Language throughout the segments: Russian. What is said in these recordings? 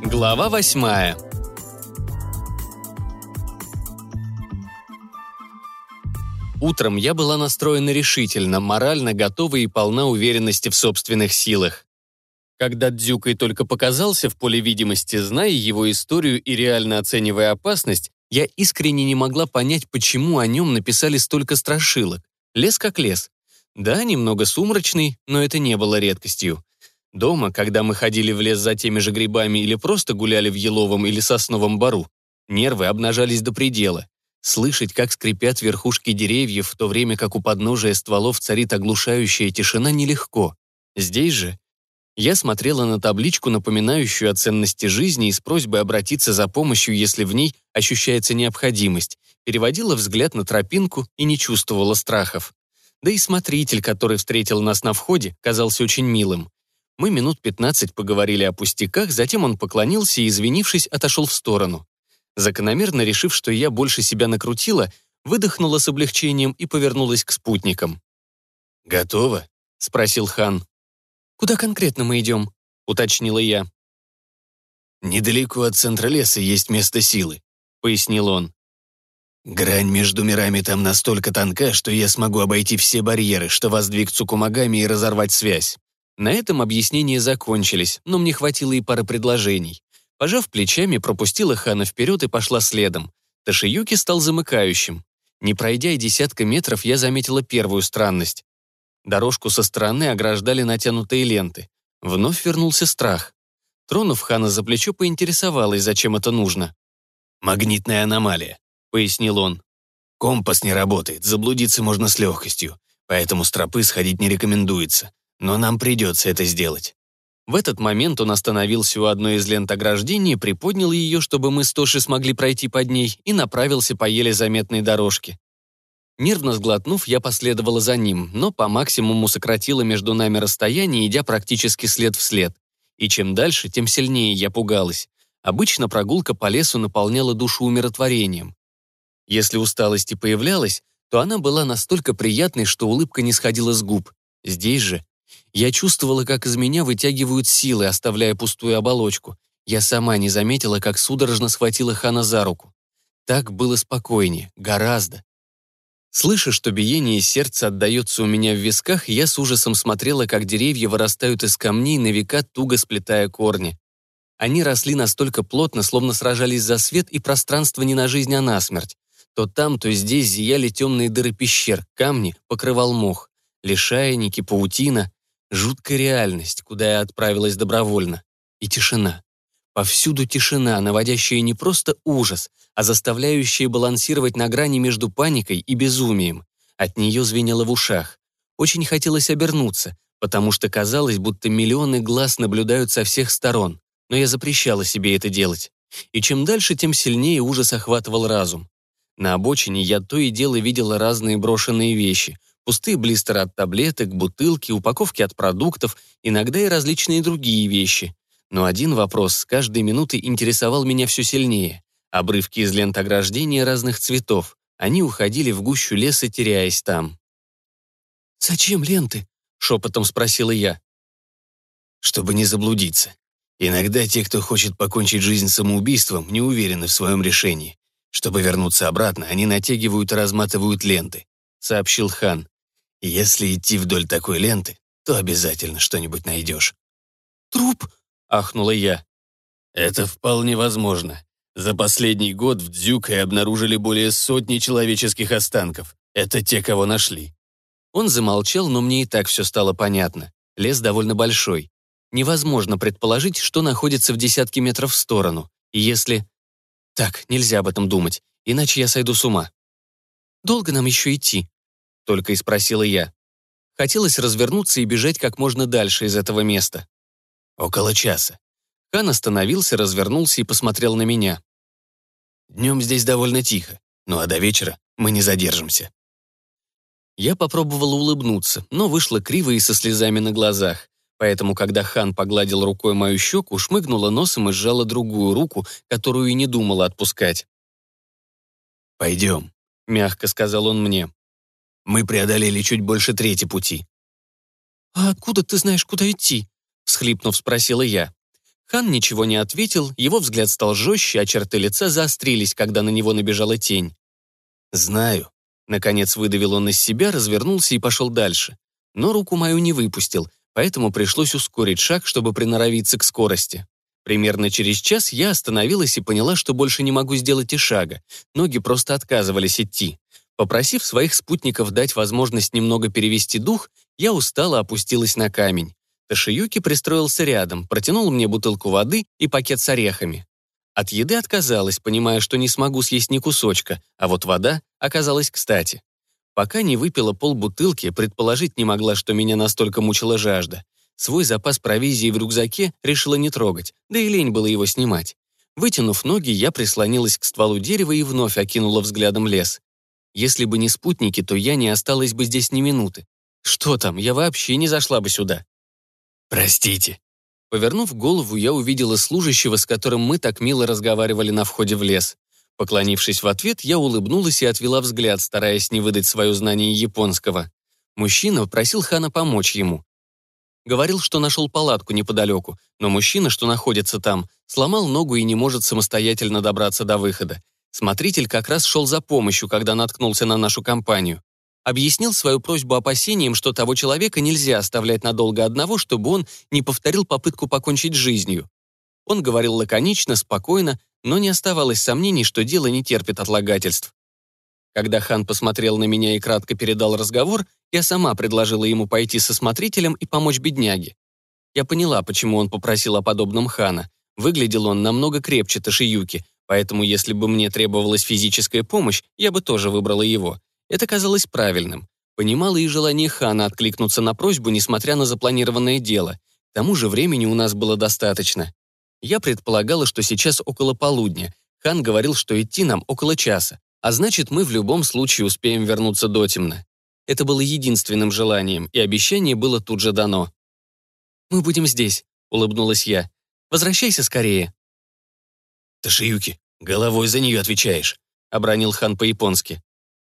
Глава 8. Утром я была настроена решительно, морально готова и полна уверенности в собственных силах. Когда Дзюкай только показался в поле видимости, зная его историю и реально оценивая опасность, я искренне не могла понять, почему о нем написали столько страшилок. Лес как лес. Да, немного сумрачный, но это не было редкостью. Дома, когда мы ходили в лес за теми же грибами или просто гуляли в еловом или сосновом бору, нервы обнажались до предела. Слышать, как скрипят верхушки деревьев, в то время как у подножия стволов царит оглушающая тишина, нелегко. Здесь же я смотрела на табличку, напоминающую о ценности жизни, и с просьбой обратиться за помощью, если в ней ощущается необходимость, переводила взгляд на тропинку и не чувствовала страхов. Да и смотритель, который встретил нас на входе, казался очень милым. Мы минут 15 поговорили о пустяках, затем он поклонился и, извинившись, отошел в сторону. Закономерно решив, что я больше себя накрутила, выдохнула с облегчением и повернулась к спутникам. «Готово?» — спросил хан. «Куда конкретно мы идем?» — уточнила я. «Недалеко от центра леса есть место силы», — пояснил он. «Грань между мирами там настолько тонка, что я смогу обойти все барьеры, что воздвиг Цукумагами и разорвать связь». На этом объяснения закончились, но мне хватило и пары предложений. Пожав плечами, пропустила хана вперед и пошла следом. Тошиюки стал замыкающим. Не пройдя и десятка метров, я заметила первую странность. Дорожку со стороны ограждали натянутые ленты. Вновь вернулся страх. Тронув хана за плечо, поинтересовалась, зачем это нужно. «Магнитная аномалия», — пояснил он. «Компас не работает, заблудиться можно с легкостью, поэтому с тропы сходить не рекомендуется. Но нам придется это сделать». В этот момент он остановился у одной из лент ограждения, приподнял ее, чтобы мы с Тоши смогли пройти под ней, и направился по еле заметной дорожке. Нервно сглотнув, я последовала за ним, но по максимуму сократила между нами расстояние, идя практически след в след. И чем дальше, тем сильнее я пугалась. Обычно прогулка по лесу наполняла душу умиротворением. Если усталость и появлялась, то она была настолько приятной, что улыбка не сходила с губ. Здесь же я чувствовала, как из меня вытягивают силы, оставляя пустую оболочку. Я сама не заметила, как судорожно схватила хана за руку. Так было спокойнее, гораздо. Слыша, что биение сердца отдается у меня в висках, я с ужасом смотрела, как деревья вырастают из камней, на века туго сплетая корни. Они росли настолько плотно, словно сражались за свет и пространство не на жизнь, а на смерть. То там, то здесь зияли темные дыры пещер, камни покрывал мох. Лишайники, паутина. Жуткая реальность, куда я отправилась добровольно. И тишина. Повсюду тишина, наводящая не просто ужас, а заставляющая балансировать на грани между паникой и безумием. От нее звенело в ушах. Очень хотелось обернуться, потому что казалось, будто миллионы глаз наблюдают со всех сторон. Но я запрещала себе это делать. И чем дальше, тем сильнее ужас охватывал разум. На обочине я то и дело видела разные брошенные вещи. Пустые блистеры от таблеток, бутылки, упаковки от продуктов, иногда и различные другие вещи. Но один вопрос с каждой минутой интересовал меня все сильнее. Обрывки из лент ограждения разных цветов. Они уходили в гущу леса, теряясь там. «Зачем ленты?» — шепотом спросила я. «Чтобы не заблудиться. Иногда те, кто хочет покончить жизнь самоубийством, не уверены в своем решении. Чтобы вернуться обратно, они натягивают и разматывают ленты», — сообщил хан. «Если идти вдоль такой ленты, то обязательно что-нибудь найдешь». «Труп?» — ахнула я. «Это вполне возможно. За последний год в Дзюкае обнаружили более 100 человеческих останков. Это те, кого нашли». Он замолчал, но мне и так все стало понятно. Лес довольно большой. Невозможно предположить, что находится в десятки метров в сторону. И если... Так, нельзя об этом думать, иначе я сойду с ума. «Долго нам еще идти?» — только и спросила я. Хотелось развернуться и бежать как можно дальше из этого места. «Около часа». Хан остановился, развернулся и посмотрел на меня. «Днем здесь довольно тихо, ну а до вечера мы не задержимся». Я попробовала улыбнуться, но вышла криво и со слезами на глазах. Поэтому, когда хан погладил рукой мою щеку, шмыгнула носом и сжала другую руку, которую и не думала отпускать. «Пойдем», — мягко сказал он мне. «Мы преодолели чуть больше трети пути». «А откуда ты знаешь, куда идти?» — всхлипнув, спросила я. Хан ничего не ответил, его взгляд стал жестче, а черты лица заострились, когда на него набежала тень. «Знаю». Наконец выдавил он из себя, развернулся и пошел дальше. Но руку мою не выпустил, поэтому пришлось ускорить шаг, чтобы приноровиться к скорости. Примерно через час я остановилась и поняла, что больше не могу сделать и шага. Ноги просто отказывались идти. Попросив своих спутников дать возможность немного перевести дух, я устало опустилась на камень. Тошиюки пристроился рядом, протянул мне бутылку воды и пакет с орехами. От еды отказалась, понимая, что не смогу съесть ни кусочка, а вот вода оказалась кстати. Пока не выпила полбутылки, предположить не могла, что меня настолько мучила жажда. Свой запас провизии в рюкзаке решила не трогать, да и лень было его снимать. Вытянув ноги, я прислонилась к стволу дерева и вновь окинула взглядом лес. Если бы не спутники, то я не осталась бы здесь ни минуты. Что там, я вообще не зашла бы сюда. «Простите». Повернув голову, я увидела служащего, с которым мы так мило разговаривали на входе в лес. Поклонившись в ответ, я улыбнулась и отвела взгляд, стараясь не выдать свое знание японского. Мужчина просил Хана помочь ему. Говорил, что нашел палатку неподалеку, но мужчина, что находится там, сломал ногу и не может самостоятельно добраться до выхода. Смотритель как раз шел за помощью, когда наткнулся на нашу компанию. Объяснил свою просьбу опасением, что того человека нельзя оставлять надолго одного, чтобы он не повторил попытку покончить с жизнью. Он говорил лаконично, спокойно, но не оставалось сомнений, что дело не терпит отлагательств. Когда Хан посмотрел на меня и кратко передал разговор, я сама предложила ему пойти со смотрителем и помочь бедняге. Я поняла, почему он попросил о подобном Хана. Выглядел он намного крепче Тошиюки, поэтому если бы мне требовалась физическая помощь, я бы тоже выбрала его. Это казалось правильным. Понимала и желание Хана откликнуться на просьбу, несмотря на запланированное дело. К тому же времени у нас было достаточно. Я предполагала, что сейчас около полудня. Хан говорил, что идти нам около часа, а значит, мы в любом случае успеем вернуться дотемно. Это было единственным желанием, и обещание было тут же дано. «Мы будем здесь», — улыбнулась я. «Возвращайся скорее». «Тошиюки, головой за нее отвечаешь», — обронил Хан по-японски.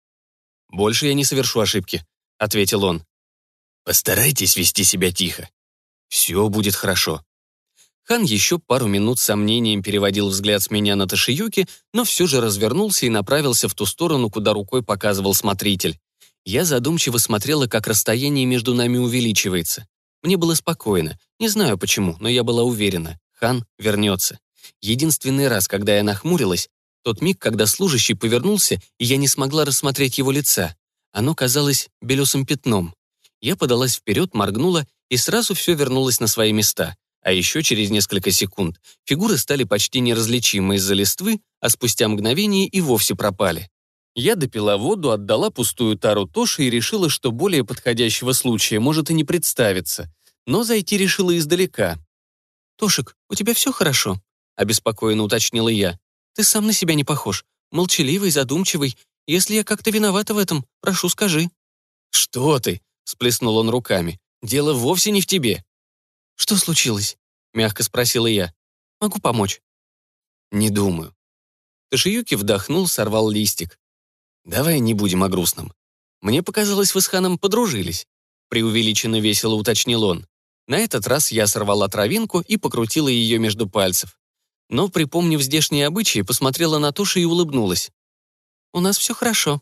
«Больше я не совершу ошибки», — ответил он. «Постарайтесь вести себя тихо. Все будет хорошо». Хан еще пару минут с сомнением переводил взгляд с меня на Тошиюки, но все же развернулся и направился в ту сторону, куда рукой показывал смотритель. Я задумчиво смотрела, как расстояние между нами увеличивается. Мне было спокойно. Не знаю почему, но я была уверена. Хан вернется. Единственный раз, когда я нахмурилась, тот миг, когда служащий повернулся, и я не смогла рассмотреть его лица. Оно казалось белесым пятном. Я подалась вперед, моргнула, и сразу все вернулось на свои места. А еще через несколько секунд фигуры стали почти неразличимы из-за листвы, а спустя мгновение и вовсе пропали. Я допила воду, отдала пустую тару Тоши и решила, что более подходящего случая может и не представиться. Но зайти решила издалека. «Тошик, у тебя все хорошо?» — обеспокоенно уточнила я. «Ты сам на себя не похож. Молчаливый, задумчивый. Если я как-то виновата в этом, прошу, скажи». «Что ты?» — всплеснул он руками. «Дело вовсе не в тебе». «Что случилось?» — мягко спросила я. «Могу помочь?» «Не думаю». Тошиюки вдохнул, сорвал листик. «Давай не будем о грустном. Мне показалось, вы с Ханом подружились», — преувеличенно весело уточнил он. На этот раз я сорвала травинку и покрутила ее между пальцев. Но, припомнив здешние обычаи, посмотрела на Тоши и улыбнулась. «У нас все хорошо».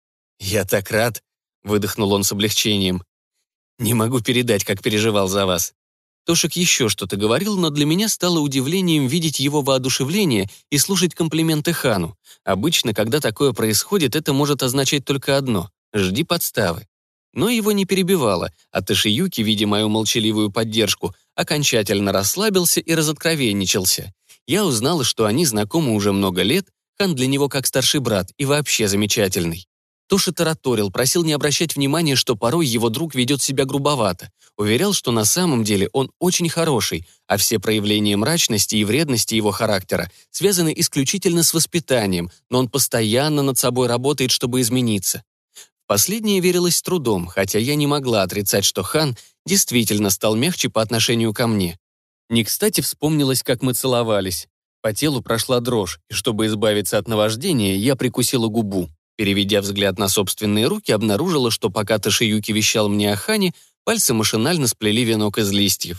«Я так рад», — выдохнул он с облегчением. «Не могу передать, как переживал за вас». Тошик еще что-то говорил, но для меня стало удивлением видеть его воодушевление и слушать комплименты Хану. Обычно, когда такое происходит, это может означать только одно — жди подставы. Но его не перебивало, а Тошиюки, видя мою молчаливую поддержку, окончательно расслабился и разоткровенничался. Я узнала, что они знакомы уже много лет, Хан для него как старший брат и вообще замечательный. Тоша тараторил, просил не обращать внимания, что порой его друг ведет себя грубовато. Уверял, что на самом деле он очень хороший, а все проявления мрачности и вредности его характера связаны исключительно с воспитанием, но он постоянно над собой работает, чтобы измениться. В последнее верилось с трудом, хотя я не могла отрицать, что Хан действительно стал мягче по отношению ко мне. Не кстати вспомнилось, как мы целовались. По телу прошла дрожь, и чтобы избавиться от наваждения, я прикусила губу. Переведя взгляд на собственные руки, обнаружила, что пока Тошиюки вещал мне о Хане, пальцы машинально сплели венок из листьев.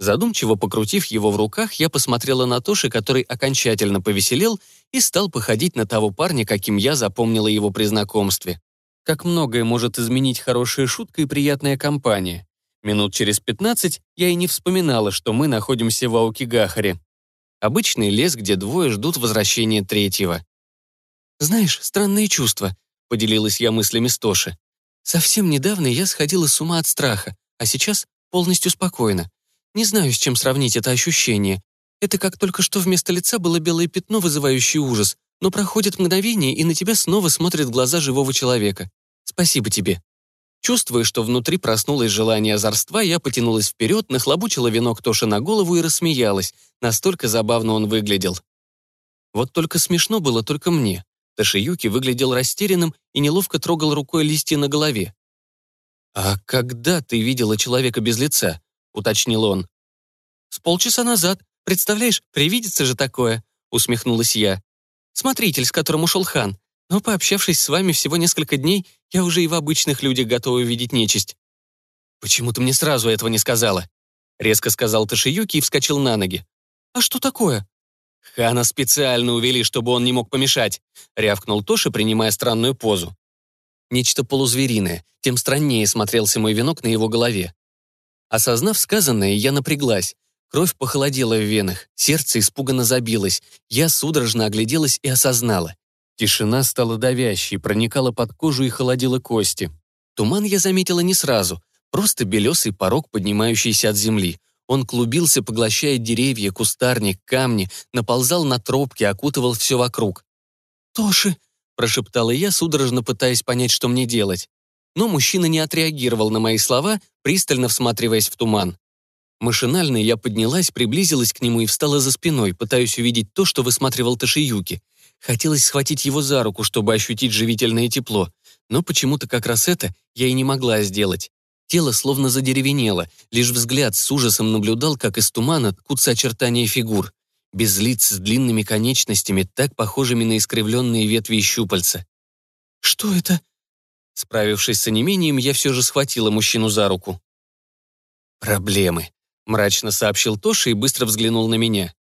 Задумчиво покрутив его в руках, я посмотрела на Тоши, который окончательно повеселел и стал походить на того парня, каким я запомнила его при знакомстве. Как многое может изменить хорошая шутка и приятная компания. Минут через 15 я и не вспоминала, что мы находимся в Аокигахаре. Обычный лес, где двое ждут возвращения третьего. «Знаешь, странные чувства», — поделилась я мыслями с Тоши. «Совсем недавно я сходила с ума от страха, а сейчас полностью спокойна. Не знаю, с чем сравнить это ощущение. Это как только что вместо лица было белое пятно, вызывающее ужас, но проходит мгновение, и на тебя снова смотрят глаза живого человека. Спасибо тебе». Чувствуя, что внутри проснулось желание озорства, я потянулась вперед, нахлобучила венок Тоши на голову и рассмеялась. Настолько забавно он выглядел. Вот только смешно было только мне. Тошиюки выглядел растерянным и неловко трогал рукой листья на голове. «А когда ты видела человека без лица?» — уточнил он. «С полчаса назад. Представляешь, привидится же такое», — усмехнулась я. «Смотритель, с которым ушел хан. Но, пообщавшись с вами всего несколько дней, я уже и в обычных людях готова видеть нечисть». «Почему ты мне сразу этого не сказала?» — резко сказал Тошиюки и вскочил на ноги. «А что такое?» «Хана специально увели, чтобы он не мог помешать», — рявкнул Тоши, принимая странную позу. Нечто полузвериное, тем страннее смотрелся мой венок на его голове. Осознав сказанное, я напряглась. Кровь похолодела в венах, сердце испуганно забилось. Я судорожно огляделась и осознала. Тишина стала давящей, проникала под кожу и холодила кости. Туман я заметила не сразу, просто белесый порог, поднимающийся от земли. Он клубился, поглощая деревья, кустарник, камни, наползал на тропки, окутывал все вокруг. «Тоши!» — прошептала я, судорожно пытаясь понять, что мне делать. Но мужчина не отреагировал на мои слова, пристально всматриваясь в туман. Машинально я поднялась, приблизилась к нему и встала за спиной, пытаясь увидеть то, что высматривал Тошиюки. Хотелось схватить его за руку, чтобы ощутить живительное тепло, но почему-то как раз это я и не могла сделать. Тело словно задеревенело, лишь взгляд с ужасом наблюдал, как из тумана ткутся очертания фигур. Без лиц, с длинными конечностями, так похожими на искривленные ветви и щупальца. «Что это?» Справившись с онемением, я все же схватила мужчину за руку. «Проблемы», — мрачно сообщил Тоши и быстро взглянул на меня.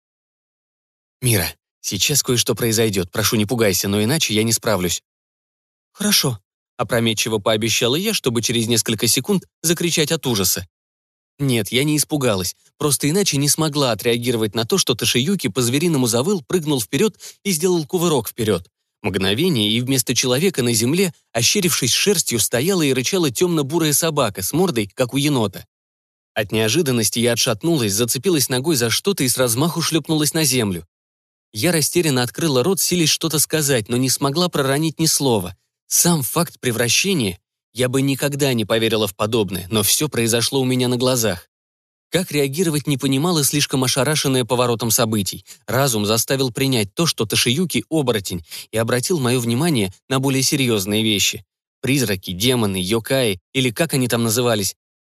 «Мира, сейчас кое-что произойдет, прошу, не пугайся, но иначе я не справлюсь». «Хорошо», — опрометчиво пообещала я, чтобы через несколько секунд закричать от ужаса. Нет, я не испугалась, просто иначе не смогла отреагировать на то, что Тошиюки по-звериному завыл, прыгнул вперед и сделал кувырок вперед. Мгновение, и вместо человека на земле, ощерившись шерстью, стояла и рычала темно-бурая собака с мордой, как у енота. От неожиданности я отшатнулась, зацепилась ногой за что-то и с размаху шлепнулась на землю. Я растерянно открыла рот, силясь что-то сказать, но не смогла проронить ни слова. Сам факт превращения... Я бы никогда не поверила в подобное, но все произошло у меня на глазах. Как реагировать не понимала, слишком ошарашенная поворотом событий. Разум заставил принять то, что Тошиюки — оборотень, и обратил мое внимание на более серьезные вещи. Призраки, демоны, йокаи, или как они там назывались,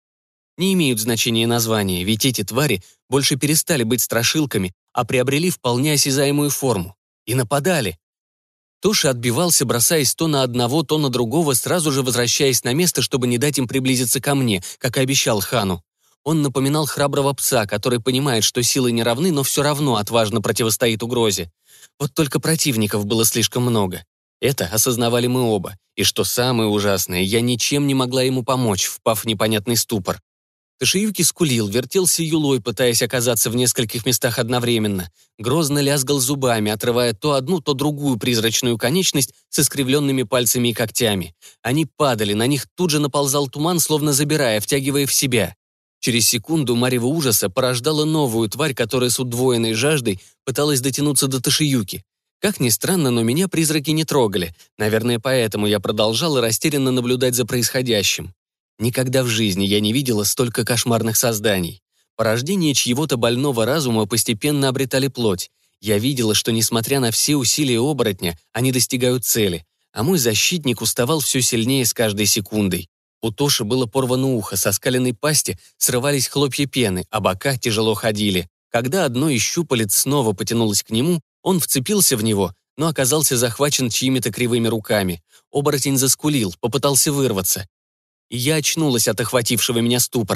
не имеют значения названия, ведь эти твари больше перестали быть страшилками, а приобрели вполне осязаемую форму. И нападали. Тоши отбивался, бросаясь то на одного, то на другого, сразу же возвращаясь на место, чтобы не дать им приблизиться ко мне, как и обещал хану. Он напоминал храброго пса, который понимает, что силы не равны, но все равно отважно противостоит угрозе. Вот только противников было слишком много. Это осознавали мы оба. И что самое ужасное, я ничем не могла ему помочь, впав в непонятный ступор. Тошиюки скулил, вертелся юлой, пытаясь оказаться в нескольких местах одновременно. Грозно лязгал зубами, отрывая то одну, то другую призрачную конечность с искривленными пальцами и когтями. Они падали, на них тут же наползал туман, словно забирая, втягивая в себя. Через секунду марево ужаса порождала новую тварь, которая с удвоенной жаждой пыталась дотянуться до Тошиюки. Как ни странно, но меня призраки не трогали. Наверное, поэтому я продолжала растерянно наблюдать за происходящим. Никогда в жизни я не видела столько кошмарных созданий. Порождения чьего-то больного разума постепенно обретали плоть. Я видела, что, несмотря на все усилия оборотня, они достигают цели, а мой защитник уставал все сильнее с каждой секундой. У Тоши было порвано ухо, со скаленной пасти срывались хлопья пены, а бока тяжело ходили. Когда одно из щупалец снова потянулось к нему, он вцепился в него, но оказался захвачен чьими-то кривыми руками. Оборотень заскулил, попытался вырваться. И я очнулась от охватившего меня ступора.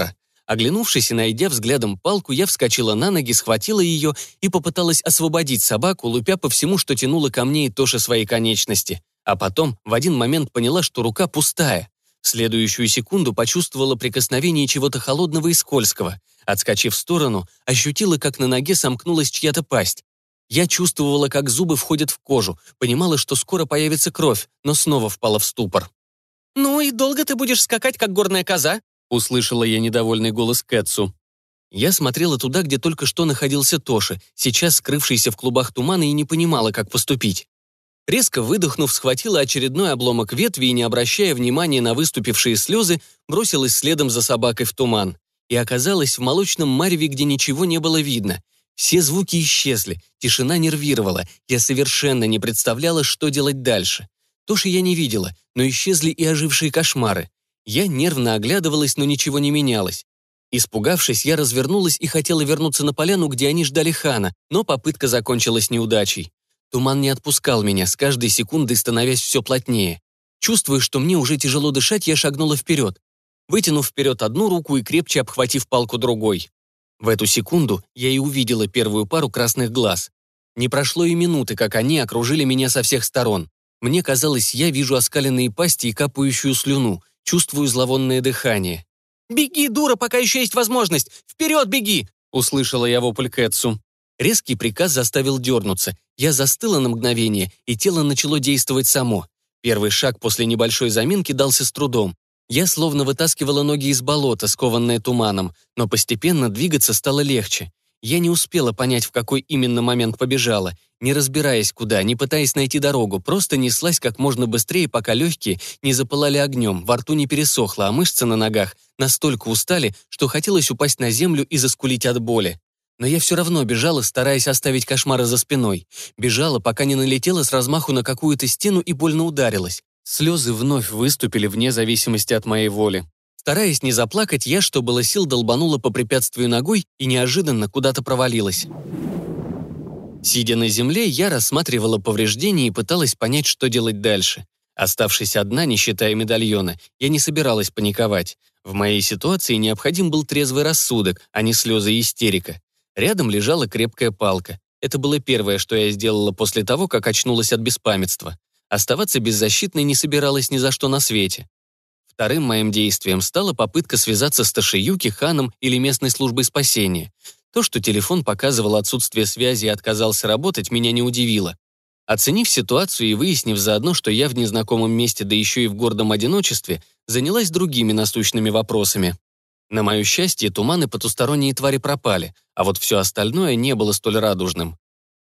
Оглянувшись и найдя взглядом палку, я вскочила на ноги, схватила ее и попыталась освободить собаку, лупя по всему, что тянуло ко мне и Тоше свои конечности. А потом в один момент поняла, что рука пустая. В следующую секунду почувствовала прикосновение чего-то холодного и скользкого. Отскочив в сторону, ощутила, как на ноге сомкнулась чья-то пасть. Я чувствовала, как зубы входят в кожу, понимала, что скоро появится кровь, но снова впала в ступор. «Ну и долго ты будешь скакать, как горная коза?» — услышала я недовольный голос Кэтсу. Я смотрела туда, где только что находился Тоша, сейчас скрывшийся в клубах тумана, и не понимала, как поступить. Резко выдохнув, схватила очередной обломок ветви и, не обращая внимания на выступившие слезы, бросилась следом за собакой в туман. И оказалась в молочном мареве, где ничего не было видно. Все звуки исчезли, тишина нервировала, я совершенно не представляла, что делать дальше. Тоши я не видела, но исчезли и ожившие кошмары. Я нервно оглядывалась, но ничего не менялось. Испугавшись, я развернулась и хотела вернуться на поляну, где они ждали Хана, но попытка закончилась неудачей. Туман не отпускал меня, с каждой секундой становясь все плотнее. Чувствуя, что мне уже тяжело дышать, я шагнула вперед, вытянув вперед одну руку и крепче обхватив палку другой. В эту секунду я и увидела первую пару красных глаз. Не прошло и минуты, как они окружили меня со всех сторон. Мне казалось, я вижу оскаленные пасти и капающую слюну, чувствую зловонное дыхание. «Беги, дура, пока еще есть возможность! Вперед беги!» — услышала я вопль Кэтсу. Резкий приказ заставил дернуться. Я застыла на мгновение, и тело начало действовать само. Первый шаг после небольшой заминки дался с трудом. Я словно вытаскивала ноги из болота, скованное туманом, но постепенно двигаться стало легче. Я не успела понять, в какой именно момент побежала, не разбираясь куда, не пытаясь найти дорогу, просто неслась как можно быстрее, пока легкие не запылали огнем, во рту не пересохло, а мышцы на ногах настолько устали, что хотелось упасть на землю и заскулить от боли. Но я все равно бежала, стараясь оставить кошмары за спиной. Бежала, пока не налетела с размаху на какую-то стену и больно ударилась. Слезы вновь выступили вне зависимости от моей воли. Стараясь не заплакать, я, что было сил, долбанула по препятствию ногой и неожиданно куда-то провалилась. Сидя на земле, я рассматривала повреждения и пыталась понять, что делать дальше. Оставшись одна, не считая медальона, я не собиралась паниковать. В моей ситуации необходим был трезвый рассудок, а не слезы и истерика. Рядом лежала крепкая палка. Это было первое, что я сделала после того, как очнулась от беспамятства. Оставаться беззащитной не собиралась ни за что на свете. Вторым моим действием стала попытка связаться с Тошиюки, Ханом или местной службой спасения. То, что телефон показывал отсутствие связи и отказался работать, меня не удивило. Оценив ситуацию и выяснив заодно, что я в незнакомом месте, да еще и в гордом одиночестве, занялась другими насущными вопросами. На мое счастье, туман и потусторонние твари пропали, а вот все остальное не было столь радужным.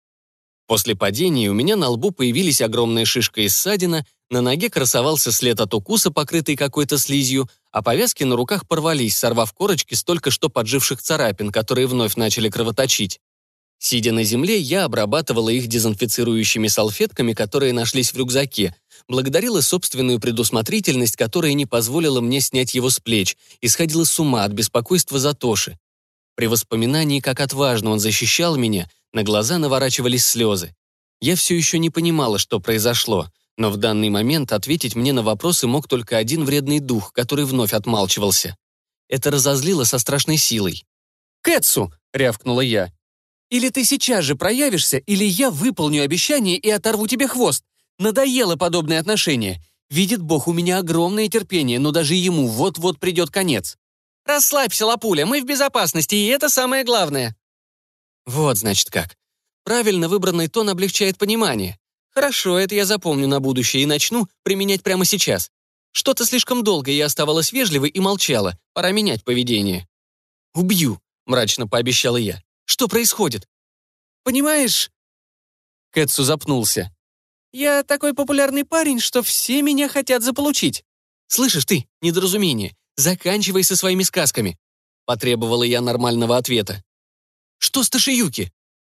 После падения у меня на лбу появились огромная шишка и ссадина, на ноге красовался след от укуса, покрытый какой-то слизью, а повязки на руках порвались, сорвав корочки с только что подживших царапин, которые вновь начали кровоточить. Сидя на земле, я обрабатывала их дезинфицирующими салфетками, которые нашлись в рюкзаке, благодарила собственную предусмотрительность, которая не позволила мне снять его с плеч, и сходила с ума от беспокойства за Тоши. При воспоминании, как отважно он защищал меня, на глаза наворачивались слезы. Я все еще не понимала, что произошло, но в данный момент ответить мне на вопросы мог только один вредный дух, который вновь отмалчивался. Это разозлило со страшной силой. «Кэтсу!» — рявкнула я. «Или ты сейчас же проявишься, или я выполню обещание и оторву тебе хвост. Надоело подобное отношение. Видит Бог, у меня огромное терпение, но даже ему вот-вот придет конец». «Расслабься, лапуля, мы в безопасности, и это самое главное». Вот, значит, как. Правильно выбранный тон облегчает понимание. Хорошо, это я запомню на будущее и начну применять прямо сейчас. Что-то слишком долго я оставалась вежливой и молчала. Пора менять поведение. «Убью», — мрачно пообещала я. «Что происходит?» «Понимаешь...» Кэтсу запнулся. «Я такой популярный парень, что все меня хотят заполучить. Слышишь ты, недоразумение, заканчивай со своими сказками», — потребовала я нормального ответа. «Что с Тошиюки?»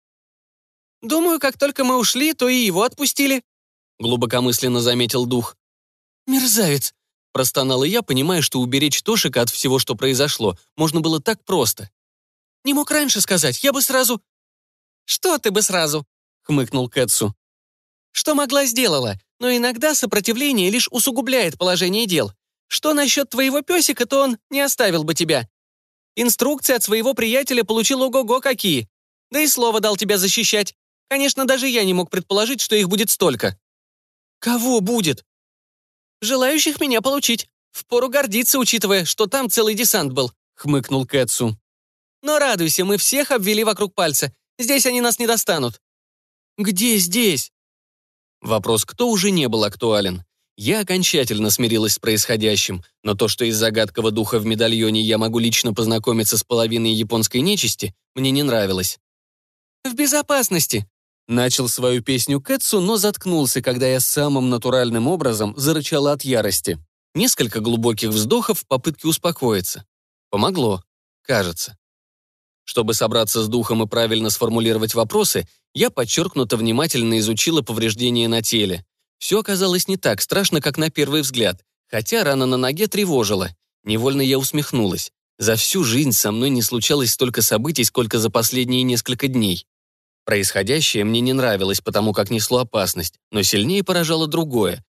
«Думаю, как только мы ушли, то и его отпустили», — глубокомысленно заметил дух. «Мерзавец», — простонала я, понимая, что уберечь Тошика от всего, что произошло, можно было так просто. «Не мог раньше сказать, я бы сразу...» «Что ты бы сразу?» — хмыкнул Кэтсу. «Что могла, сделала, но иногда сопротивление лишь усугубляет положение дел. Что насчет твоего песика, то он не оставил бы тебя». Инструкции от своего приятеля получил ого-го какие. Да и слово дал тебя защищать. Конечно, даже я не мог предположить, что их будет столько». «Кого будет?» «Желающих меня получить. Впору гордиться, учитывая, что там целый десант был», — хмыкнул Кэтсу. «Но радуйся, мы всех обвели вокруг пальца. Здесь они нас не достанут». «Где здесь?» Вопрос «кто» уже не был актуален. Я окончательно смирилась с происходящим, но то, что из-за гадкого духа в медальоне я могу лично познакомиться с половиной японской нечисти, мне не нравилось. «В безопасности», — начал свою песню Кэтсу, но заткнулся, когда я самым натуральным образом зарычала от ярости. Несколько глубоких вздохов в попытке успокоиться. Помогло, кажется. Чтобы собраться с духом и правильно сформулировать вопросы, я подчеркнуто внимательно изучила повреждения на теле. Все оказалось не так страшно, как на первый взгляд, хотя рана на ноге тревожила. Невольно я усмехнулась. За всю жизнь со мной не случалось столько событий, сколько за последние несколько дней. Происходящее мне не нравилось, потому как несло опасность, но сильнее поражало другое.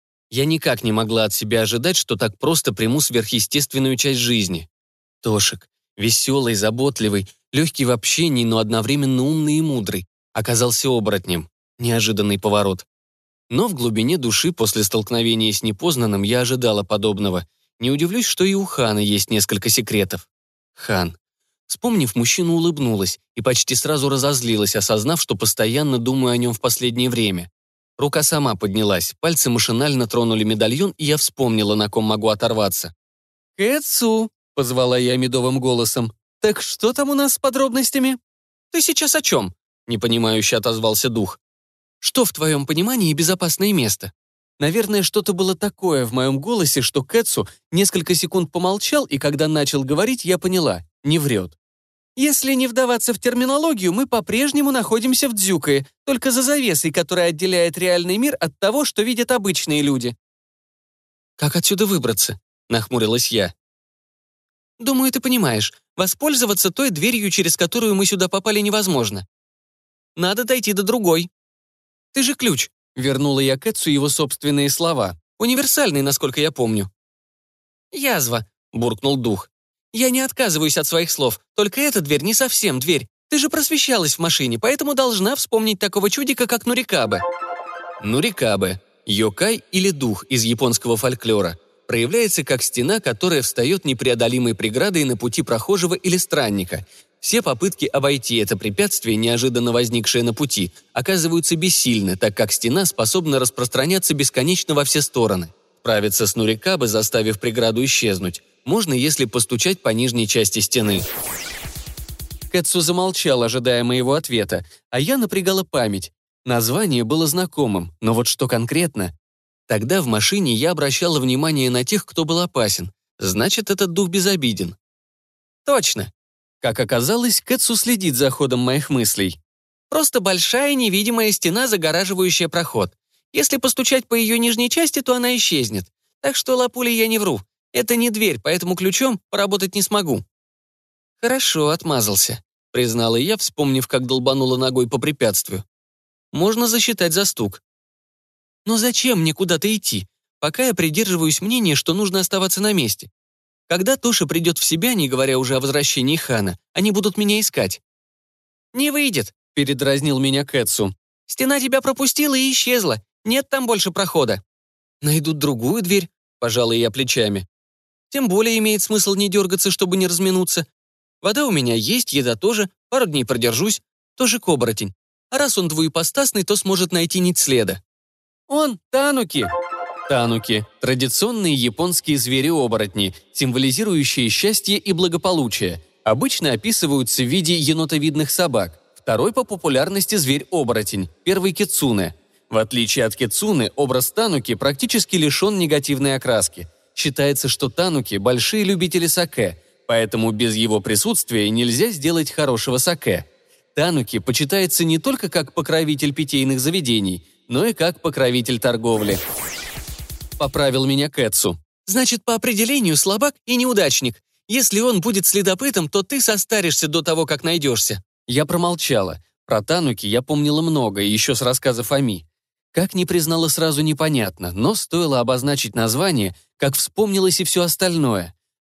Я никак не могла от себя ожидать, что так просто приму сверхъестественную часть жизни. Тошик, веселый, заботливый, легкий в общении, но одновременно умный и мудрый, оказался оборотнем. Неожиданный поворот. Но в глубине души после столкновения с непознанным я ожидала подобного. Не удивлюсь, что и у Хана есть несколько секретов. Хан. Вспомнив, мужчину улыбнулась и почти сразу разозлилась, осознав, что постоянно думаю о нем в последнее время. Рука сама поднялась, пальцы машинально тронули медальон, и я вспомнила, на ком могу оторваться. «Кэтсу!» — позвала я медовым голосом. «Так что там у нас с подробностями?» «Ты сейчас о чем?» — непонимающе отозвался дух. «Что в твоем понимании безопасное место?» Наверное, что-то было такое в моем голосе, что Кэтсу несколько секунд помолчал, и когда начал говорить, я поняла — не врет. «Если не вдаваться в терминологию, мы по-прежнему находимся в Дзюкае, только за завесой, которая отделяет реальный мир от того, что видят обычные люди». «Как отсюда выбраться?» — нахмурилась я. «Думаю, ты понимаешь, воспользоваться той дверью, через которую мы сюда попали, невозможно. Надо дойти до другой». «Ты же ключ», — вернула я Кэтсу его собственные слова. «Универсальный, насколько я помню». «Язва», — буркнул дух. «Я не отказываюсь от своих слов, только эта дверь не совсем дверь. Ты же просвещалась в машине, поэтому должна вспомнить такого чудика, как Нурикабе». Нурикабе — йокай или дух из японского фольклора. Проявляется как стена, которая встает непреодолимой преградой на пути прохожего или странника. Все попытки обойти это препятствие, неожиданно возникшее на пути, оказываются бессильны, так как стена способна распространяться бесконечно во все стороны. Справиться с Нурикабе, заставив преграду исчезнуть, можно, если постучать по нижней части стены. Кэтсу замолчал, ожидая моего ответа, а я напрягала память. Название было знакомым, но вот что конкретно? Тогда в машине я обращала внимание на тех, кто был опасен. Значит, этот дух безобиден. Точно. Как оказалось, Кэтсу следит за ходом моих мыслей. Просто большая невидимая стена, загораживающая проход. Если постучать по ее нижней части, то она исчезнет. Так что, лапули, я не вру. Это не дверь, поэтому ключом поработать не смогу». «Хорошо, отмазался», — признала я, вспомнив, как долбанула ногой по препятствию. «Можно засчитать за стук». «Но зачем мне куда-то идти? Пока я придерживаюсь мнения, что нужно оставаться на месте. Когда Тоша придет в себя, не говоря уже о возвращении Хана, они будут меня искать». «Не выйдет», — передразнил меня Кэтсу. «Стена тебя пропустила и исчезла. Нет там больше прохода». «Найдут другую дверь», — пожалуй я плечами. «Тем более имеет смысл не дергаться, чтобы не разминуться. Вода у меня есть, еда тоже, пару дней продержусь. Тоже оборотень. А раз он двуепостасный, то сможет найти нить следа». «Он тануки». Тануки – традиционные японские звери-оборотни, символизирующие счастье и благополучие. Обычно описываются в виде енотовидных собак. Второй по популярности зверь-оборотень, первый кицуне. В отличие от кицуне, образ тануки практически лишен негативной окраски. Считается, что тануки – большие любители сакэ, поэтому без его присутствия нельзя сделать хорошего сакэ. Тануки почитается не только как покровитель питейных заведений, но и как покровитель торговли. Поправил меня Кэтсу. «Значит, по определению слабак и неудачник. Если он будет следопытом, то ты состаришься до того, как найдешься». Я промолчала. Про тануки я помнила много, еще с рассказов Ами. Как не признала сразу непонятно, но стоило обозначить название, как вспомнилось и все остальное.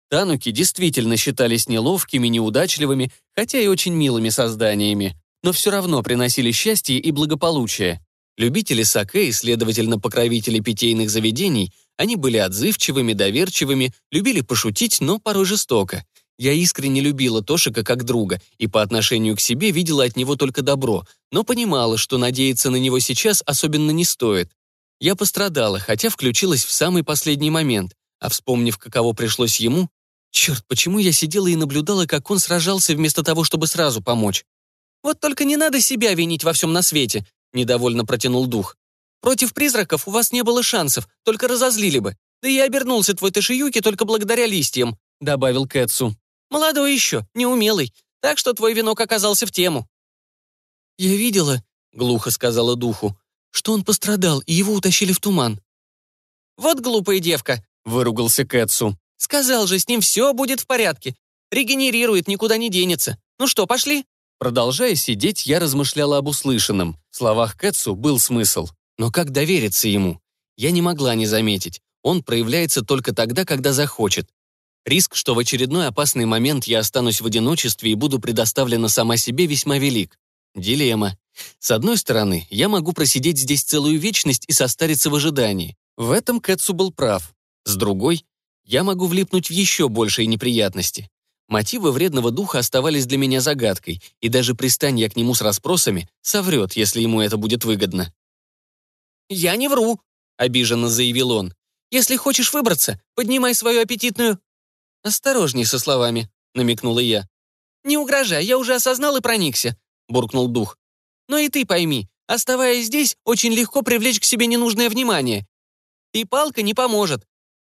Тануки действительно считались неловкими, неудачливыми, хотя и очень милыми созданиями, но все равно приносили счастье и благополучие. Любители саке и, следовательно, покровители питейных заведений, они были отзывчивыми, доверчивыми, любили пошутить, но порой жестоко. Я искренне любила Тошика как друга и по отношению к себе видела от него только добро, но понимала, что надеяться на него сейчас особенно не стоит. Я пострадала, хотя включилась в самый последний момент, а вспомнив, каково пришлось ему, черт, почему я сидела и наблюдала, как он сражался вместо того, чтобы сразу помочь. «Вот только не надо себя винить во всем на свете», — недовольно протянул дух. «Против призраков у вас не было шансов, только разозлили бы. Да и обернулся твой Тошиюки только благодаря листьям», — добавил Кэтсу. «Молодой еще, неумелый, так что твой венок оказался в тему». «Я видела», — глухо сказала духу, «что он пострадал, и его утащили в туман». «Вот глупая девка», — выругался Кэтсу. «Сказал же, с ним все будет в порядке. Регенерирует, никуда не денется. Ну что, пошли?» Продолжая сидеть, я размышляла об услышанном. В словах Кэтсу был смысл. Но как довериться ему? Я не могла не заметить. Он проявляется только тогда, когда захочет. Риск, что в очередной опасный момент я останусь в одиночестве и буду предоставлена сама себе, весьма велик. Дилемма. С одной стороны, я могу просидеть здесь целую вечность и состариться в ожидании. В этом Кэтсу был прав. С другой, я могу влипнуть в еще большие неприятности. Мотивы вредного духа оставались для меня загадкой, и даже пристань я к нему с расспросами, соврет, если ему это будет выгодно. «Я не вру», — обиженно заявил он. «Если хочешь выбраться, поднимай свою аппетитную...» «Осторожней со словами», — намекнула я. «Не угрожай, я уже осознал и проникся», — буркнул дух. «Но и ты пойми, оставаясь здесь, очень легко привлечь к себе ненужное внимание. И палка не поможет.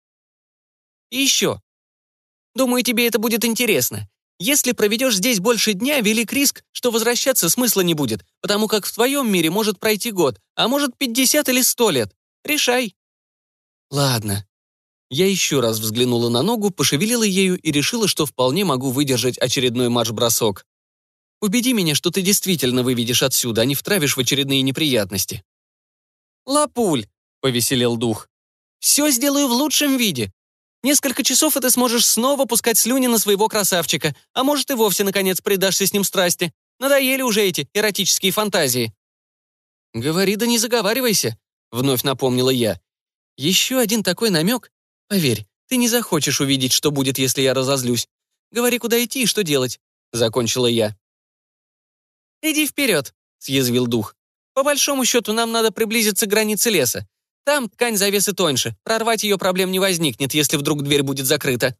И еще. Думаю, тебе это будет интересно. Если проведешь здесь больше дня, велик риск, что возвращаться смысла не будет, потому как в твоем мире может пройти год, а может 50 или 100 лет. Решай». «Ладно». Я еще раз взглянула на ногу, пошевелила ею и решила, что вполне могу выдержать очередной марш-бросок. «Убеди меня, что ты действительно выведешь отсюда, а не втравишь в очередные неприятности». «Лапуль», — повеселел дух. «Все сделаю в лучшем виде. Несколько часов, и ты сможешь снова пускать слюни на своего красавчика, а может и вовсе, наконец, предашься с ним страсти. Надоели уже эти эротические фантазии». «Говори, да не заговаривайся», — вновь напомнила я. «Еще один такой намек. Поверь, ты не захочешь увидеть, что будет, если я разозлюсь. Говори, куда идти и что делать», — закончила я. «Иди вперед», — съязвил дух. «По большому счету, нам надо приблизиться к границе леса. Там ткань завесы тоньше, прорвать ее проблем не возникнет, если вдруг дверь будет закрыта».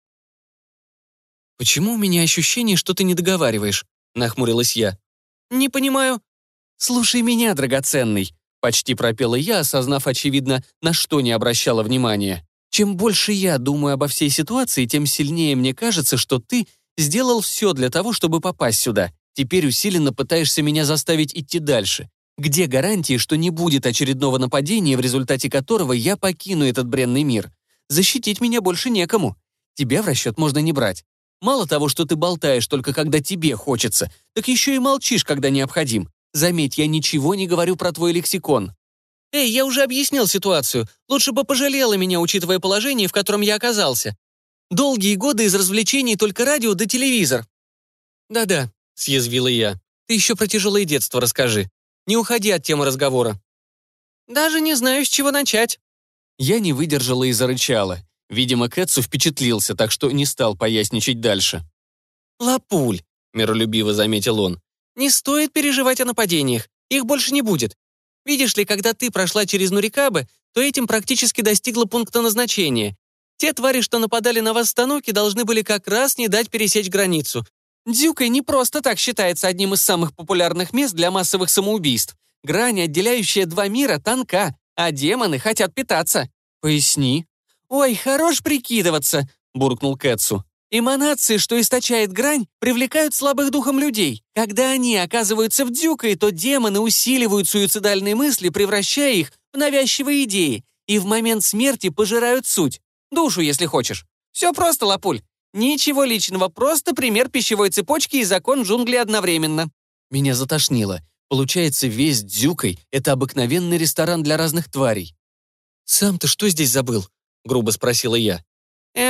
«Почему у меня ощущение, что ты не договариваешь?» — нахмурилась я. «Не понимаю». «Слушай меня, драгоценный», — почти пропела я, осознав, очевидно, на что не обращала внимания. «Чем больше я думаю обо всей ситуации, тем сильнее мне кажется, что ты сделал все для того, чтобы попасть сюда. Теперь усиленно пытаешься меня заставить идти дальше. Где гарантии, что не будет очередного нападения, в результате которого я покину этот бренный мир? Защитить меня больше некому. Тебя в расчет можно не брать. Мало того, что ты болтаешь только когда тебе хочется, так еще и молчишь, когда необходим. Заметь, я ничего не говорю про твой лексикон». «Эй, я уже объяснил ситуацию. Лучше бы пожалела меня, учитывая положение, в котором я оказался. Долгие годы из развлечений только радио да телевизор». «Да-да», — съязвила я. «Ты еще про тяжелое детство расскажи. Не уходи от темы разговора». «Даже не знаю, с чего начать». Я не выдержала и зарычала. Видимо, Кэтсу впечатлился, так что не стал поясничать дальше. «Лапуль», — миролюбиво заметил он, — «не стоит переживать о нападениях. Их больше не будет. Видишь ли, когда ты прошла через Нурикабе, то этим практически достигла пункта назначения. Те твари, что нападали на вас с Тануки, должны были как раз не дать пересечь границу. Дзюкай не просто так считается одним из самых популярных мест для массовых самоубийств. Грань, отделяющая два мира, тонка, а демоны хотят питаться». «Поясни». «Ой, хорош прикидываться», — буркнул Кэтсу. «Эманации, что источает грань, привлекают слабых духом людей. Когда они оказываются в Дзюкае, то демоны усиливают суицидальные мысли, превращая их в навязчивые идеи, и в момент смерти пожирают суть. Душу, если хочешь. Все просто, Лапуль. Ничего личного, просто пример пищевой цепочки и закон джунглей одновременно». Меня затошнило. Получается, весь Дзюкай — это обыкновенный ресторан для разных тварей. «Сам ты что здесь забыл?» — грубо спросила я.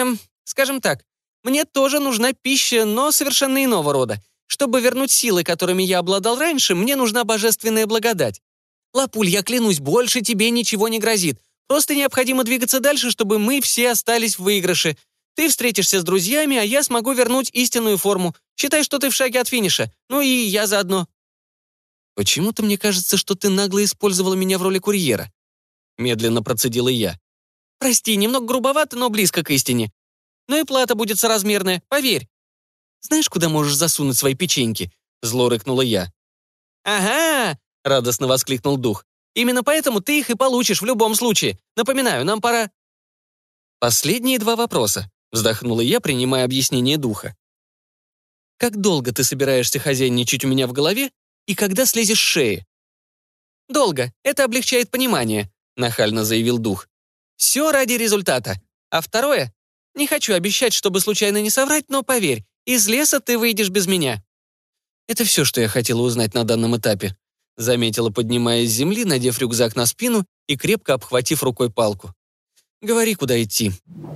Скажем так, мне тоже нужна пища, но совершенно иного рода. Чтобы вернуть силы, которыми я обладал раньше, мне нужна божественная благодать. Лапуль, я клянусь, больше тебе ничего не грозит. Просто необходимо двигаться дальше, чтобы мы все остались в выигрыше. Ты встретишься с друзьями, а я смогу вернуть истинную форму. Считай, что ты в шаге от финиша. Ну и я заодно». «Почему-то мне кажется, что ты нагло использовала меня в роли курьера», — медленно процедила я. «Прости, немного грубовато, но близко к истине. Но и плата будет соразмерная, поверь». «Знаешь, куда можешь засунуть свои печеньки?» — зло рыкнула я. «Ага!» — радостно воскликнул дух. «Именно поэтому ты их и получишь в любом случае. Напоминаю, нам пора...» «Последние 2 вопроса», — вздохнула я, принимая объяснение духа. «Как долго ты собираешься хозяйничать у меня в голове и когда слезешь с шеи?» «Долго. Это облегчает понимание», — нахально заявил дух. «Все ради результата. А второе? Не хочу обещать, чтобы случайно не соврать, но поверь, из леса ты выйдешь без меня». «Это все, что я хотела узнать на данном этапе», — заметила, поднимаясь с земли, надев рюкзак на спину и крепко обхватив рукой палку. «Говори, куда идти».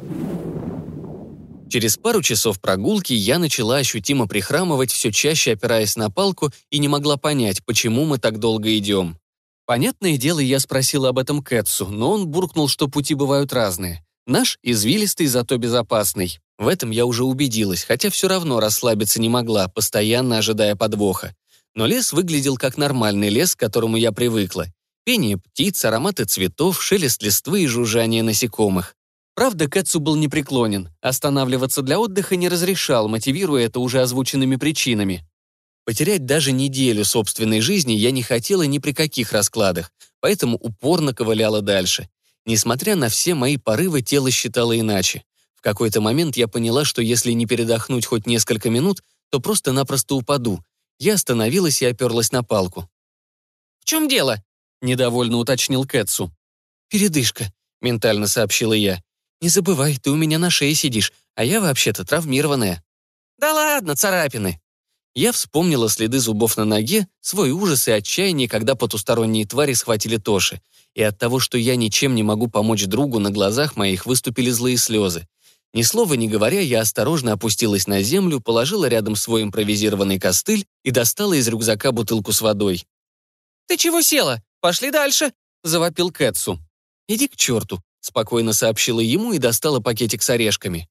Через пару часов прогулки я начала ощутимо прихрамывать, все чаще опираясь на палку, и не могла понять, почему мы так долго идем. Понятное дело, я спросила об этом Кэтсу, но он буркнул, что пути бывают разные. Наш извилистый, зато безопасный. В этом я уже убедилась, хотя все равно расслабиться не могла, постоянно ожидая подвоха. Но лес выглядел как нормальный лес, к которому я привыкла. Пение птиц, ароматы цветов, шелест листвы и жужжание насекомых. Правда, Кэтсу был непреклонен, останавливаться для отдыха не разрешал, мотивируя это уже озвученными причинами. Потерять даже неделю собственной жизни я не хотела ни при каких раскладах, поэтому упорно ковыляла дальше. Несмотря на все мои порывы, тело считало иначе. В какой-то момент я поняла, что если не передохнуть хоть несколько минут, то просто-напросто упаду. Я остановилась и оперлась на палку. «В чем дело?» — недовольно уточнил Кэтсу. «Передышка», — ментально сообщила я. «Не забывай, ты у меня на шее сидишь, а я вообще-то травмированная». «Да ладно, царапины». Я вспомнила следы зубов на ноге, свой ужас и отчаяние, когда потусторонние твари схватили Тоши. И от того, что я ничем не могу помочь другу, на глазах моих выступили злые слезы. Ни слова не говоря, я осторожно опустилась на землю, положила рядом свой импровизированный костыль и достала из рюкзака бутылку с водой. «Ты чего села? Пошли дальше!» — завопил Кэтсу. «Иди к черту», — спокойно сообщила ему и достала пакетик с орешками.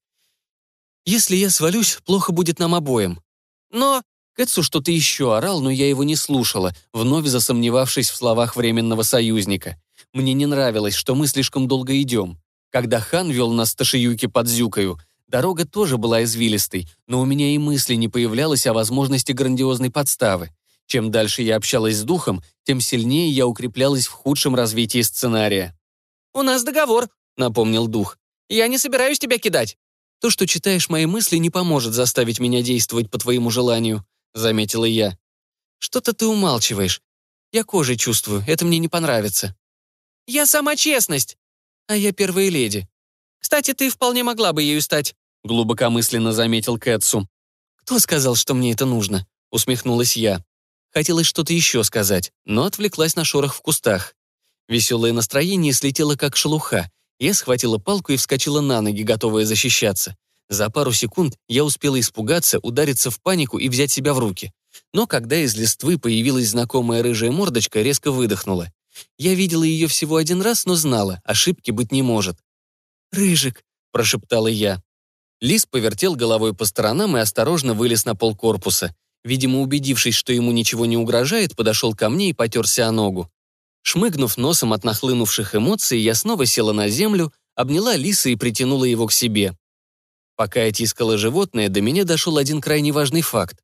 «Если я свалюсь, плохо будет нам обоим». «Но...» Кэтсу что-то еще орал, но я его не слушала, вновь засомневавшись в словах временного союзника. Мне не нравилось, что мы слишком долго идем. Когда хан вел нас с Ташиюки под Зюкою, дорога тоже была извилистой, но у меня и мысли не появлялось о возможности грандиозной подставы. Чем дальше я общалась с духом, тем сильнее я укреплялась в худшем развитии сценария. «У нас договор», — напомнил дух. «Я не собираюсь тебя кидать». «То, что читаешь мои мысли, не поможет заставить меня действовать по твоему желанию», — заметила я. «Что-то ты умалчиваешь. Я кожей чувствую, это мне не понравится». «Я сама честность». «А я первая леди». «Кстати, ты вполне могла бы ею стать», — глубокомысленно заметил Кэтсу. «Кто сказал, что мне это нужно?» — усмехнулась я. Хотелось что-то еще сказать, но отвлеклась на шорох в кустах. Веселое настроение слетело как шелуха. Я схватила палку и вскочила на ноги, готовая защищаться. За пару секунд я успела испугаться, удариться в панику и взять себя в руки. Но когда из листвы появилась знакомая рыжая мордочка, резко выдохнула. Я видела ее всего один раз, но знала, ошибки быть не может. «Рыжик», — прошептала я. Лис повертел головой по сторонам и осторожно вылез на пол корпуса. Видимо, убедившись, что ему ничего не угрожает, подошел ко мне и потерся о ногу. Шмыгнув носом от нахлынувших эмоций, я снова села на землю, обняла лиса и притянула его к себе. Пока я тискала животное, до меня дошел один крайне важный факт.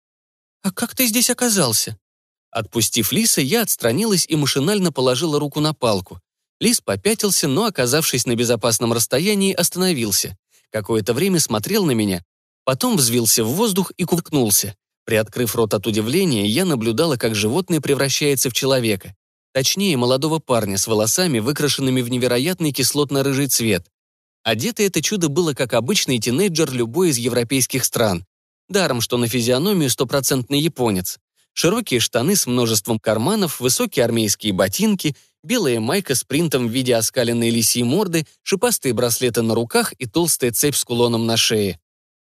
«А как ты здесь оказался?» Отпустив лиса, я отстранилась и машинально положила руку на палку. Лис попятился, но, оказавшись на безопасном расстоянии, остановился. Какое-то время смотрел на меня, потом взвился в воздух и кувыркнулся. Приоткрыв рот от удивления, я наблюдала, как животное превращается в человека. Точнее, молодого парня с волосами, выкрашенными в невероятный кислотно-рыжий цвет. Одето это чудо было как обычный тинейджер любой из европейских стран. Даром, что на физиономию стопроцентный японец. Широкие штаны с множеством карманов, высокие армейские ботинки, белая майка с принтом в виде оскаленной лисьей морды, шипастые браслеты на руках и толстая цепь с кулоном на шее.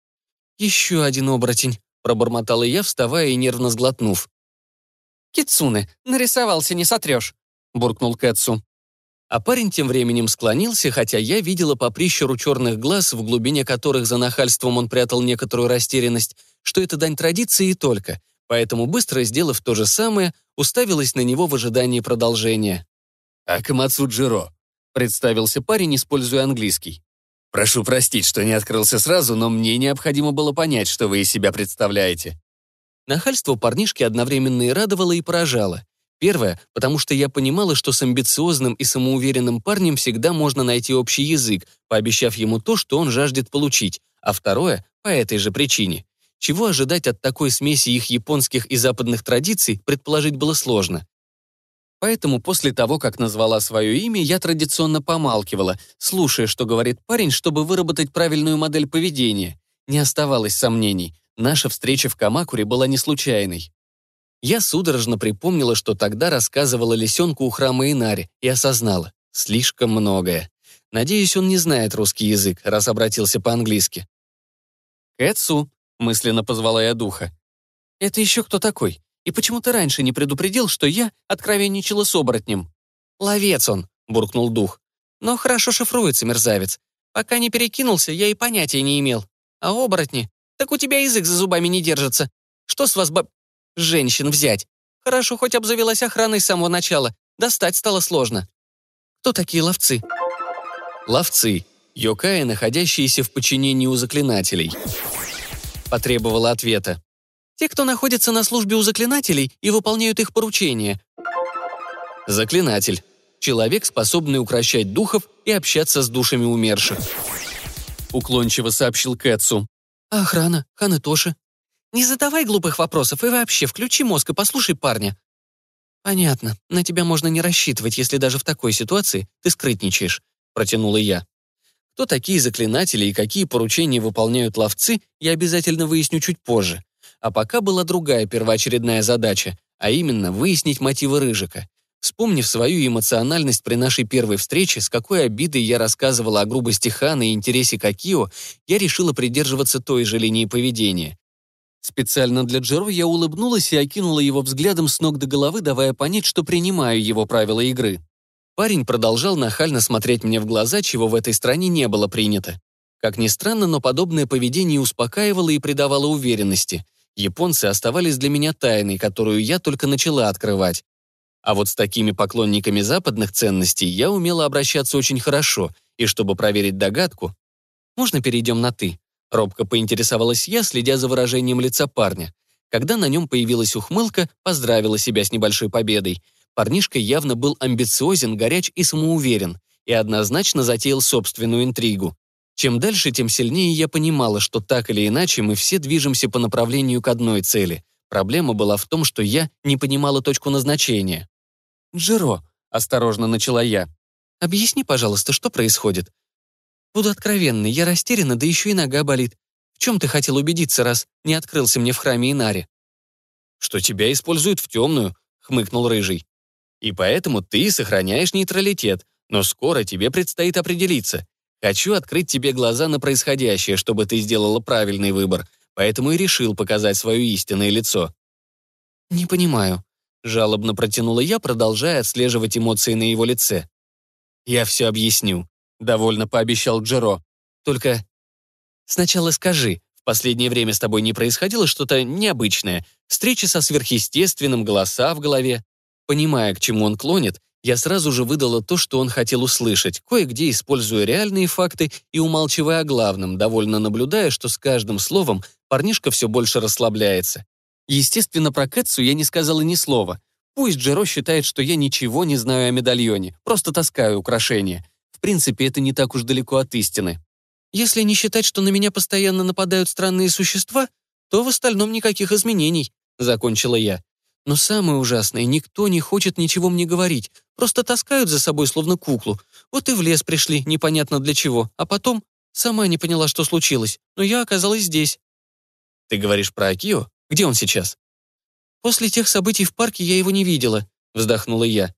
«Еще один оборотень», — пробормотала я, вставая и нервно сглотнув. «Кицуне, нарисовался, не сотрешь», — буркнул Кэтсу. А парень тем временем склонился, хотя я видела по прищуру черных глаз, в глубине которых за нахальством он прятал некоторую растерянность, что это дань традиции и только, поэтому, быстро сделав то же самое, уставилась на него в ожидании продолжения. «Акамацу Джиро», — представился парень, используя английский. «Прошу простить, что не открылся сразу, но мне необходимо было понять, что вы из себя представляете». Нахальство парнишки одновременно и радовало, и поражало. Первое, потому что я понимала, что с амбициозным и самоуверенным парнем всегда можно найти общий язык, пообещав ему то, что он жаждет получить, а второе, по этой же причине. Чего ожидать от такой смеси их японских и западных традиций, предположить было сложно. Поэтому после того, как назвала свое имя, я традиционно помалкивала, слушая, что говорит парень, чтобы выработать правильную модель поведения. Не оставалось сомнений, наша встреча в Камакуре была не случайной. Я судорожно припомнила, что тогда рассказывала лисенку у храма Инари, и осознала — слишком многое. Надеюсь, он не знает русский язык, раз обратился по-английски. «Кэтсу», — мысленно позвала я духа. «Это еще кто такой? И почему ты раньше не предупредил, что я откровенничала с оборотнем?» «Ловец он», — буркнул дух. «Но хорошо шифруется, мерзавец. Пока не перекинулся, я и понятия не имел. А оборотни? Так у тебя язык за зубами не держится. Что с вас, женщин взять? Хорошо, хоть обзавелась охраной с самого начала. Достать стало сложно. Кто такие ловцы?» «Ловцы. Йокаи, находящиеся в подчинении у заклинателей». Потребовала ответа. «Те, кто находится на службе у заклинателей и выполняют их поручения». «Заклинатель. Человек, способный укрощать духов и общаться с душами умерших», — уклончиво сообщил Кэтсу. «А охрана? Ханетоши?» «Не задавай глупых вопросов и вообще включи мозг и послушай парня». «Понятно. На тебя можно не рассчитывать, если даже в такой ситуации ты скрытничаешь», — протянула я. Кто такие заклинатели и какие поручения выполняют ловцы, я обязательно выясню чуть позже. А пока была другая первоочередная задача, а именно выяснить мотивы Рыжика. Вспомнив свою эмоциональность при нашей первой встрече, с какой обидой я рассказывала о грубости Хана и интересе Кокио, я решила придерживаться той же линии поведения. Специально для Джиро я улыбнулась и окинула его взглядом с ног до головы, давая понять, что принимаю его правила игры. Парень продолжал нахально смотреть мне в глаза, чего в этой стране не было принято. Как ни странно, но подобное поведение успокаивало и придавало уверенности. Японцы оставались для меня тайной, которую я только начала открывать. А вот с такими поклонниками западных ценностей я умела обращаться очень хорошо, и чтобы проверить догадку... «Можно перейдем на «ты»?» Робко поинтересовалась я, следя за выражением лица парня. Когда на нем появилась ухмылка, поздравила себя с небольшой победой. Парнишка явно был амбициозен, горяч и самоуверен, и однозначно затеял собственную интригу. Чем дальше, тем сильнее я понимала, что так или иначе мы все движемся по направлению к одной цели. Проблема была в том, что я не понимала точку назначения. «Джиро», — осторожно начала я, — «объясни, пожалуйста, что происходит? Буду откровенной, я растеряна, да еще и нога болит. В чем ты хотел убедиться, раз не открылся мне в храме Инари?» «Что тебя используют в темную», — хмыкнул Рыжий. «И поэтому ты сохраняешь нейтралитет, но скоро тебе предстоит определиться. Хочу открыть тебе глаза на происходящее, чтобы ты сделала правильный выбор, поэтому и решил показать свое истинное лицо». «Не понимаю», — жалобно протянула я, продолжая отслеживать эмоции на его лице. «Я все объясню», — довольно пообещал Джиро. «Только сначала скажи, в последнее время с тобой не происходило что-то необычное? Встречи со сверхъестественным, голоса в голове?» Понимая, к чему он клонит, я сразу же выдала то, что он хотел услышать, кое-где используя реальные факты и умалчивая о главном, довольно наблюдая, что с каждым словом парнишка все больше расслабляется. Естественно, про Кэтсу я не сказала ни слова. Пусть Джиро считает, что я ничего не знаю о медальоне, просто таскаю украшения. В принципе, это не так уж далеко от истины. Если не считать, что на меня постоянно нападают странные существа, то в остальном никаких изменений, закончила я. Но самое ужасное, никто не хочет ничего мне говорить, просто таскают за собой словно куклу. Вот и в лес пришли, непонятно для чего, а потом сама не поняла, что случилось, но я оказалась здесь. Ты говоришь про Акио? Где он сейчас? После тех событий в парке я его не видела, вздохнула я.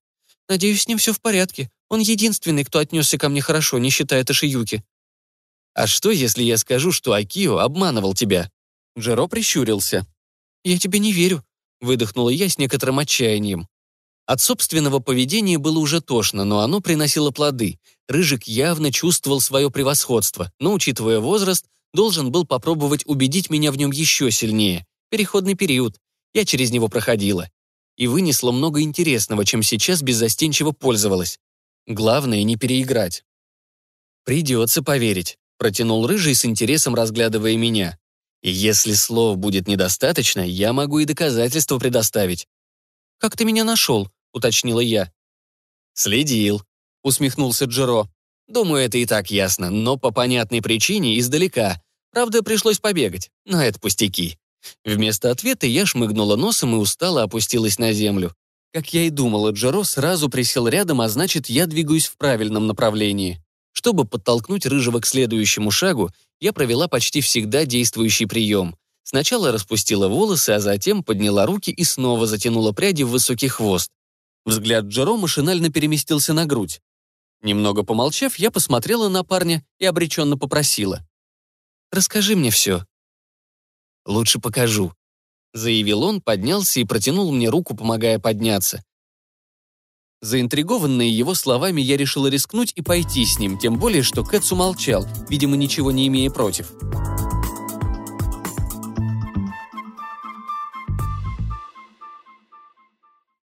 Надеюсь, с ним все в порядке. Он единственный, кто отнесся ко мне хорошо, не считая Тошиюки. А что, если я скажу, что Акио обманывал тебя? Джиро прищурился. Я тебе не верю. Выдохнула я с некоторым отчаянием. От собственного поведения было уже тошно, но оно приносило плоды. Рыжик явно чувствовал свое превосходство, но, учитывая возраст, должен был попробовать убедить меня в нем еще сильнее. Переходный период. Я через него проходила. И вынесла много интересного, чем сейчас беззастенчиво пользовалась. Главное, не переиграть. «Придется поверить», — протянул Рыжий с интересом, разглядывая меня. «И если слов будет недостаточно, я могу и доказательства предоставить». «Как ты меня нашел?» — уточнила я. «Следил», — усмехнулся Джиро. «Думаю, это и так ясно, но по понятной причине издалека. Правда, пришлось побегать, но это пустяки». Вместо ответа я шмыгнула носом и устало опустилась на землю. Как я и думала, Джиро сразу присел рядом, а значит, я двигаюсь в правильном направлении. Чтобы подтолкнуть Рыжего к следующему шагу, я провела почти всегда действующий прием. Сначала распустила волосы, а затем подняла руки и снова затянула пряди в высокий хвост. Взгляд Джиро машинально переместился на грудь. Немного помолчав, я посмотрела на парня и обреченно попросила. «Расскажи мне все». «Лучше покажу», — заявил он, поднялся и протянул мне руку, помогая подняться. Заинтригованная его словами, я решила рискнуть и пойти с ним, тем более, что Кэтсу молчал, видимо, ничего не имея против.